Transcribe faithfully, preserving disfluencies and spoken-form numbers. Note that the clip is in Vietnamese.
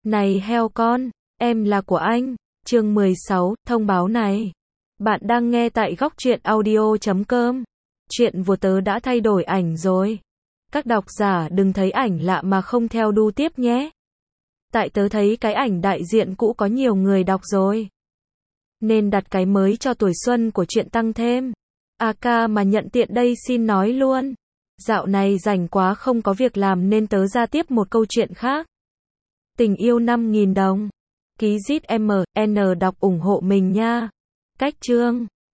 Này heo con, em là của anh. Chương mười sáu, thông báo này. Bạn đang nghe tại góc truyện audio chấm com. Chuyện của tớ đã thay đổi ảnh rồi. Các độc giả đừng thấy ảnh lạ mà không theo đu tiếp nhé. Tại tớ thấy cái ảnh đại diện cũ có nhiều người đọc rồi. Nên đặt cái mới cho tuổi xuân của chuyện tăng thêm. a ca mà nhận tiện đây xin nói luôn. Dạo này rảnh quá không có việc làm nên tớ ra tiếp một câu chuyện khác. Tình yêu năm nghìn đồng. Ký zit em en đọc ủng hộ mình nha. Cách chương.